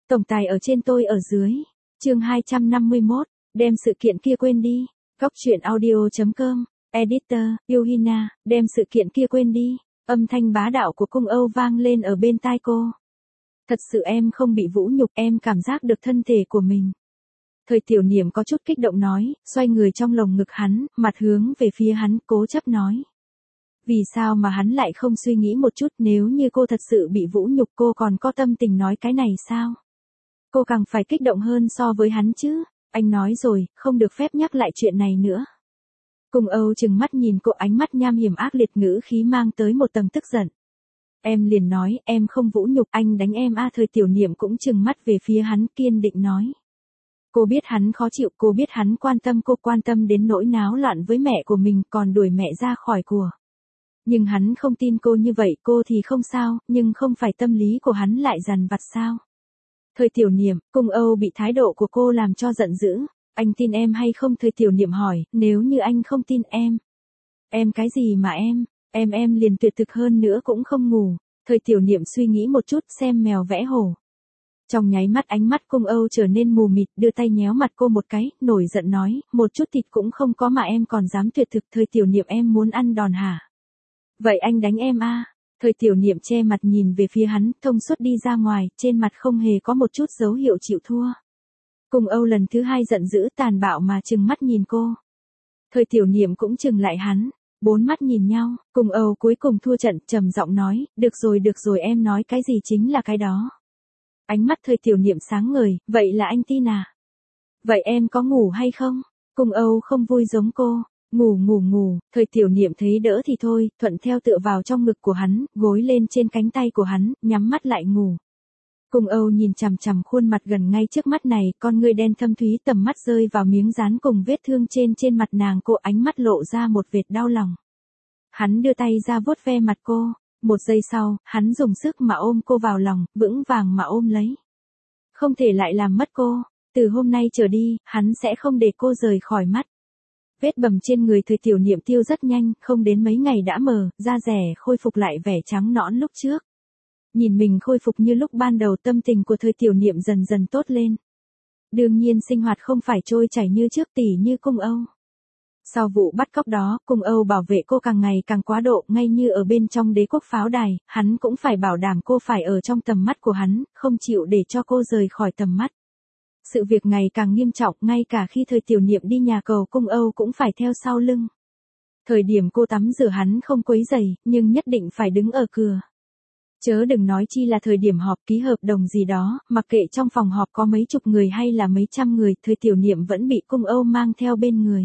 Tổng tài ở trên tôi ở dưới. Chương 251, đem sự kiện kia quên đi. Góc truyện audio.com. Editor, Yuhina, đem sự kiện kia quên đi. Âm thanh bá đạo của cung Âu vang lên ở bên tai cô. Thật sự em không bị vũ nhục, em cảm giác được thân thể của mình. Thời Tiểu Niệm có chút kích động nói, xoay người trong lồng ngực hắn, mặt hướng về phía hắn, cố chấp nói. Vì sao mà hắn lại không suy nghĩ một chút, nếu như cô thật sự bị vũ nhục cô còn có tâm tình nói cái này sao? Cô càng phải kích động hơn so với hắn chứ. Anh nói rồi, không được phép nhắc lại chuyện này nữa. Cung Âu trừng mắt nhìn cô, ánh mắt nham hiểm ác liệt, ngữ khí mang tới một tầng tức giận. Em liền nói, em không vũ nhục, anh đánh em à. Thời Tiểu Niệm cũng trừng mắt về phía hắn, kiên định nói. Cô biết hắn khó chịu, cô biết hắn quan tâm cô, quan tâm đến nỗi náo loạn với mẹ của mình, còn đuổi mẹ ra khỏi của. Nhưng hắn không tin cô như vậy, cô thì không sao, nhưng không phải tâm lý của hắn lại dằn vặt sao? Thời Tiểu Niệm, Cung Âu bị thái độ của cô làm cho giận dữ. Anh tin em hay không? Thời Tiểu Niệm hỏi, nếu như anh không tin em. Em cái gì mà em liền tuyệt thực hơn nữa cũng không ngủ. Thời Tiểu Niệm suy nghĩ một chút, xem mèo vẽ hổ. Trong nháy mắt ánh mắt Cung Âu trở nên mù mịt, đưa tay nhéo mặt cô một cái, nổi giận nói, một chút thịt cũng không có mà em còn dám tuyệt thực. Thời Tiểu Niệm, em muốn ăn đòn hả? Vậy anh đánh em à? Thời Tiểu Niệm che mặt nhìn về phía hắn, thông suốt đi ra ngoài, trên mặt không hề có một chút dấu hiệu chịu thua. Cung Âu lần thứ hai giận dữ tàn bạo mà trừng mắt nhìn cô. Thời Tiểu Niệm cũng trừng lại hắn, bốn mắt nhìn nhau, Cung Âu cuối cùng thua trận, trầm giọng nói, được rồi em nói cái gì chính là cái đó. Ánh mắt Thời Tiểu Niệm sáng ngời, vậy là anh tin à? Vậy em có ngủ hay không? Cung Âu không vui giống cô. Ngủ. Thời Tiểu Niệm thấy đỡ thì thôi, thuận theo tựa vào trong ngực của hắn, gối lên trên cánh tay của hắn, nhắm mắt lại ngủ. Cung Âu nhìn chằm chằm khuôn mặt gần ngay trước mắt này, con ngươi đen thâm thúy, tầm mắt rơi vào miếng dán cùng vết thương trên mặt nàng, cô ánh mắt lộ ra một vệt đau lòng. Hắn đưa tay ra vuốt ve mặt cô, một giây sau, hắn dùng sức mà ôm cô vào lòng, vững vàng mà ôm lấy. Không thể lại làm mất cô, từ hôm nay trở đi, hắn sẽ không để cô rời khỏi mắt. Vết bầm trên người Thời Tiểu Niệm tiêu rất nhanh, không đến mấy ngày đã mờ, da rẻ khôi phục lại vẻ trắng nõn lúc trước. Nhìn mình khôi phục như lúc ban đầu, tâm tình của Thời Tiểu Niệm dần dần tốt lên. Đương nhiên sinh hoạt không phải trôi chảy như trước, tỉ như Cung Âu. Sau vụ bắt cóc đó, Cung Âu bảo vệ cô càng ngày càng quá độ, ngay như ở bên trong Đế Quốc pháo đài, hắn cũng phải bảo đảm cô phải ở trong tầm mắt của hắn, không chịu để cho cô rời khỏi tầm mắt. Sự việc ngày càng nghiêm trọng, ngay cả khi Thời Tiểu Niệm đi nhà cầu, Cung Âu cũng phải theo sau lưng. Thời điểm cô tắm rửa hắn không quấy rầy, nhưng nhất định phải đứng ở cửa. Chớ đừng nói chi là thời điểm họp, ký hợp đồng gì đó, mặc kệ trong phòng họp có mấy chục người hay là mấy trăm người, Thời Tiểu Niệm vẫn bị Cung Âu mang theo bên người.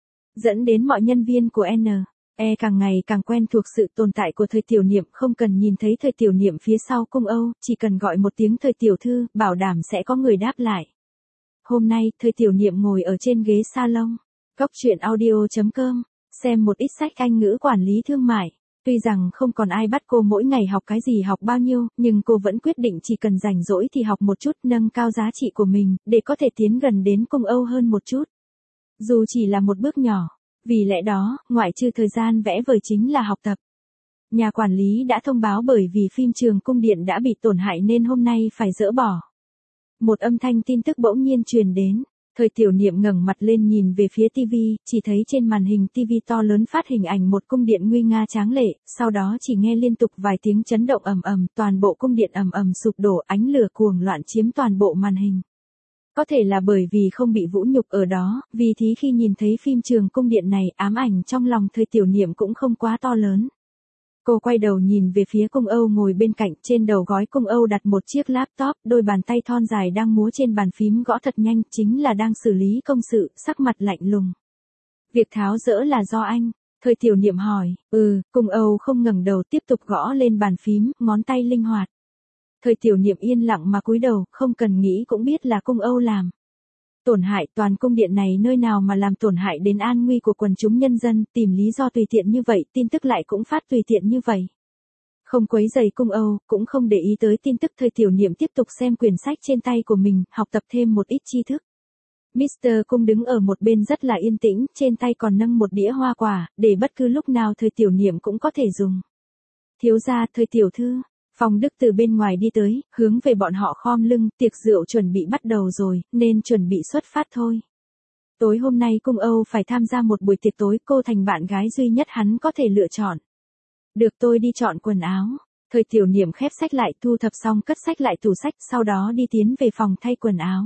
Dẫn đến mọi nhân viên của N.E. càng ngày càng quen thuộc sự tồn tại của Thời Tiểu Niệm, không cần nhìn thấy Thời Tiểu Niệm phía sau Cung Âu, chỉ cần gọi một tiếng Thời Tiểu Thư, bảo đảm sẽ có người đáp lại. Hôm nay, Thời Tiểu Niệm ngồi ở trên ghế salon. Góc truyện audio.com. Xem một ít sách Anh ngữ quản lý thương mại. Tuy rằng không còn ai bắt cô mỗi ngày học cái gì học bao nhiêu, nhưng cô vẫn quyết định chỉ cần rảnh rỗi thì học một chút, nâng cao giá trị của mình, để có thể tiến gần đến Cung Âu hơn một chút. Dù chỉ là một bước nhỏ. Vì lẽ đó, ngoại trừ thời gian vẽ vời chính là học tập. Nhà quản lý đã thông báo bởi vì phim Trường Cung Điện đã bị tổn hại nên hôm nay phải dỡ bỏ. Một âm thanh tin tức bỗng nhiên truyền đến. Thời Tiểu Niệm ngẩng mặt lên nhìn về phía TV, chỉ thấy trên màn hình TV to lớn phát hình ảnh một cung điện nguy nga tráng lệ, sau đó chỉ nghe liên tục vài tiếng chấn động ầm ầm, toàn bộ cung điện ầm ầm sụp đổ, ánh lửa cuồng loạn chiếm toàn bộ màn hình. Có thể là bởi vì không bị vũ nhục ở đó, vì thế khi nhìn thấy phim Trường Cung Điện này, ám ảnh trong lòng Thời Tiểu Niệm cũng không quá to lớn. Cô quay đầu nhìn về phía Cung Âu ngồi bên cạnh, trên đầu gối Cung Âu đặt một chiếc laptop, đôi bàn tay thon dài đang múa trên bàn phím gõ thật nhanh, chính là đang xử lý công sự, sắc mặt lạnh lùng. Việc tháo dỡ là do anh? Thời Tiểu Niệm hỏi. Cung Âu không ngẩng đầu, tiếp tục gõ lên bàn phím, ngón tay linh hoạt. Thời Tiểu Niệm yên lặng mà cúi đầu, không cần nghĩ cũng biết là Cung Âu làm. Tổn hại toàn cung điện này, nơi nào mà làm tổn hại đến an nguy của quần chúng nhân dân, tìm lý do tùy tiện như vậy, tin tức lại cũng phát tùy tiện như vậy. Không quấy rầy Cung Âu, cũng không để ý tới tin tức, Thời Tiểu Niệm tiếp tục xem quyển sách trên tay của mình, học tập thêm một ít tri thức. Mr. Cung đứng ở một bên rất là yên tĩnh, trên tay còn nâng một đĩa hoa quả, để bất cứ lúc nào Thời Tiểu Niệm cũng có thể dùng. Thiếu gia, Thời Tiểu Thư. Phong Đức từ bên ngoài đi tới, hướng về bọn họ khom lưng, tiệc rượu chuẩn bị bắt đầu rồi, nên chuẩn bị xuất phát thôi. Tối hôm nay Cung Âu phải tham gia một buổi tiệc tối, cô thành bạn gái duy nhất hắn có thể lựa chọn. Được, tôi đi chọn quần áo. Thời Tiểu Niệm khép sách lại, thu thập xong cất sách lại tủ sách, sau đó đi tiến về phòng thay quần áo.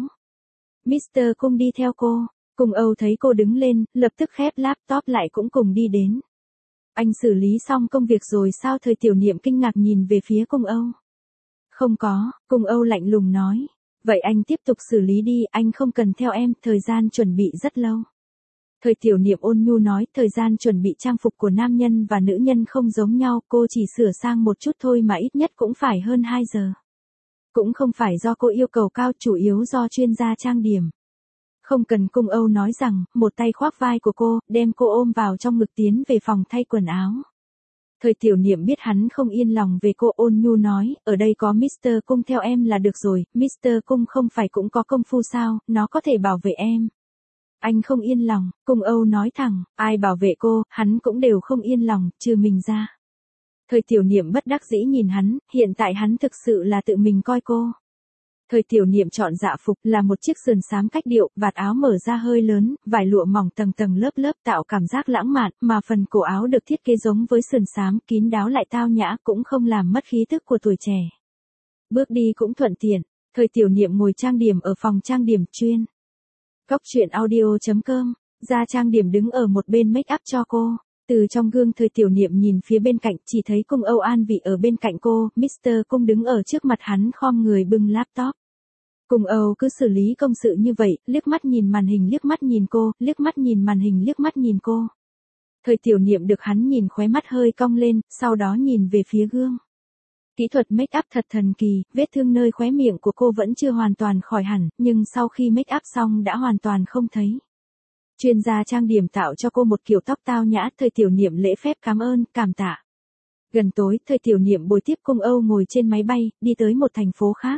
Mr. Cung đi theo cô. Cung Âu thấy cô đứng lên, lập tức khép laptop lại cũng cùng đi đến. Anh xử lý xong công việc rồi sao? Thời Tiểu Niệm kinh ngạc nhìn về phía Cung Âu. Không có, Cung Âu lạnh lùng nói. Vậy anh tiếp tục xử lý đi, anh không cần theo em, thời gian chuẩn bị rất lâu. Thời Tiểu Niệm ôn nhu nói, thời gian chuẩn bị trang phục của nam nhân và nữ nhân không giống nhau, cô chỉ sửa sang một chút thôi mà ít nhất cũng phải hơn 2 giờ. Cũng không phải do cô yêu cầu cao, chủ yếu do chuyên gia trang điểm. Không cần. Cung Âu nói rằng, một tay khoác vai của cô, đem cô ôm vào trong ngực tiến về phòng thay quần áo. Thời Tiểu Niệm biết hắn không yên lòng về cô, ôn nhu nói, ở đây có Mr. Cung theo em là được rồi, Mr. Cung không phải cũng có công phu sao, nó có thể bảo vệ em. Anh không yên lòng, Cung Âu nói thẳng, ai bảo vệ cô, hắn cũng đều không yên lòng, trừ mình ra. Thời Tiểu Niệm bất đắc dĩ nhìn hắn, hiện tại hắn thực sự là tự mình coi cô. Thời Tiểu Niệm chọn dạ phục là một chiếc sườn xám cách điệu, vạt áo mở ra hơi lớn, vải lụa mỏng tầng tầng lớp lớp tạo cảm giác lãng mạn, mà phần cổ áo được thiết kế giống với sườn xám, kín đáo lại tao nhã, cũng không làm mất khí tức của tuổi trẻ. Bước đi cũng thuận tiện. Thời Tiểu Niệm ngồi trang điểm ở phòng trang điểm chuyên. Góc truyện audio.com, ra trang điểm đứng ở một bên make up cho cô. Từ trong gương Thời Tiểu Niệm nhìn phía bên cạnh, chỉ thấy Cung Âu an vị ở bên cạnh cô, Mr. Cung đứng ở trước mặt hắn khom người bưng laptop. Cung Âu cứ xử lý công sự như vậy, liếc mắt nhìn màn hình liếc mắt nhìn cô, liếc mắt nhìn màn hình liếc mắt nhìn cô. Thời Tiểu Niệm được hắn nhìn khóe mắt hơi cong lên, sau đó nhìn về phía gương. Kỹ thuật make up thật thần kỳ, vết thương nơi khóe miệng của cô vẫn chưa hoàn toàn khỏi hẳn, nhưng sau khi make up xong đã hoàn toàn không thấy. Chuyên gia trang điểm tạo cho cô một kiểu tóc tao nhã. Thời Tiểu Niệm lễ phép cảm ơn, cảm tạ. Gần tối, Thời Tiểu Niệm bồi tiếp Cung Âu ngồi trên máy bay, đi tới một thành phố khác.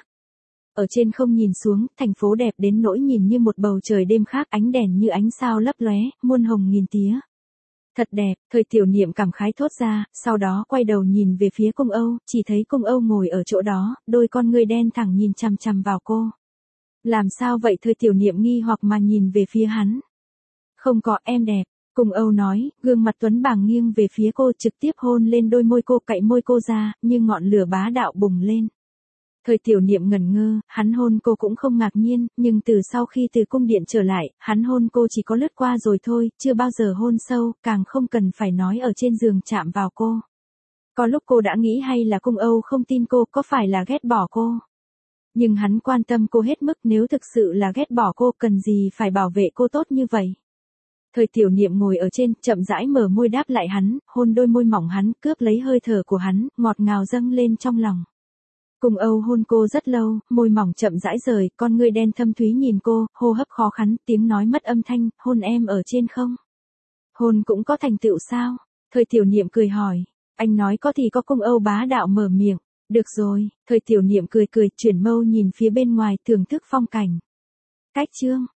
Ở trên không nhìn xuống, thành phố đẹp đến nỗi nhìn như một bầu trời đêm khác, ánh đèn như ánh sao lấp lóe, muôn hồng nghìn tía. Thật đẹp, Thời Tiểu Niệm cảm khái thốt ra, sau đó quay đầu nhìn về phía Cung Âu, chỉ thấy Cung Âu ngồi ở chỗ đó, đôi con ngươi đen thẳng nhìn chằm chằm vào cô. Làm sao vậy? Thời Tiểu Niệm nghi hoặc mà nhìn về phía hắn. Không có, em đẹp. Cung Âu nói, gương mặt tuấn bàng nghiêng về phía cô, trực tiếp hôn lên đôi môi cô, cạy môi cô ra, như ngọn lửa bá đạo bùng lên. Thời Tiểu Niệm ngẩn ngơ, hắn hôn cô cũng không ngạc nhiên, nhưng từ sau khi từ cung điện trở lại, hắn hôn cô chỉ có lướt qua rồi thôi, chưa bao giờ hôn sâu, càng không cần phải nói ở trên giường chạm vào cô. Có lúc cô đã nghĩ hay là Cung Âu không tin cô, có phải là ghét bỏ cô. Nhưng hắn quan tâm cô hết mức, nếu thực sự là ghét bỏ cô, cần gì phải bảo vệ cô tốt như vậy. Thời Tiểu Niệm ngồi ở trên, chậm rãi mở môi đáp lại hắn, hôn đôi môi mỏng hắn, cướp lấy hơi thở của hắn, ngọt ngào dâng lên trong lòng. Cung Âu hôn cô rất lâu, môi mỏng chậm rãi rời, con ngươi đen thâm thúy nhìn cô, hô hấp khó khăn, tiếng nói mất âm thanh, hôn em ở trên không? Hôn cũng có thành tựu sao? Thời Tiểu Niệm cười hỏi, anh nói có thì có. Cung Âu bá đạo mở miệng, được rồi. Thời Tiểu Niệm cười cười, chuyển mâu nhìn phía bên ngoài, thưởng thức phong cảnh. Cách chương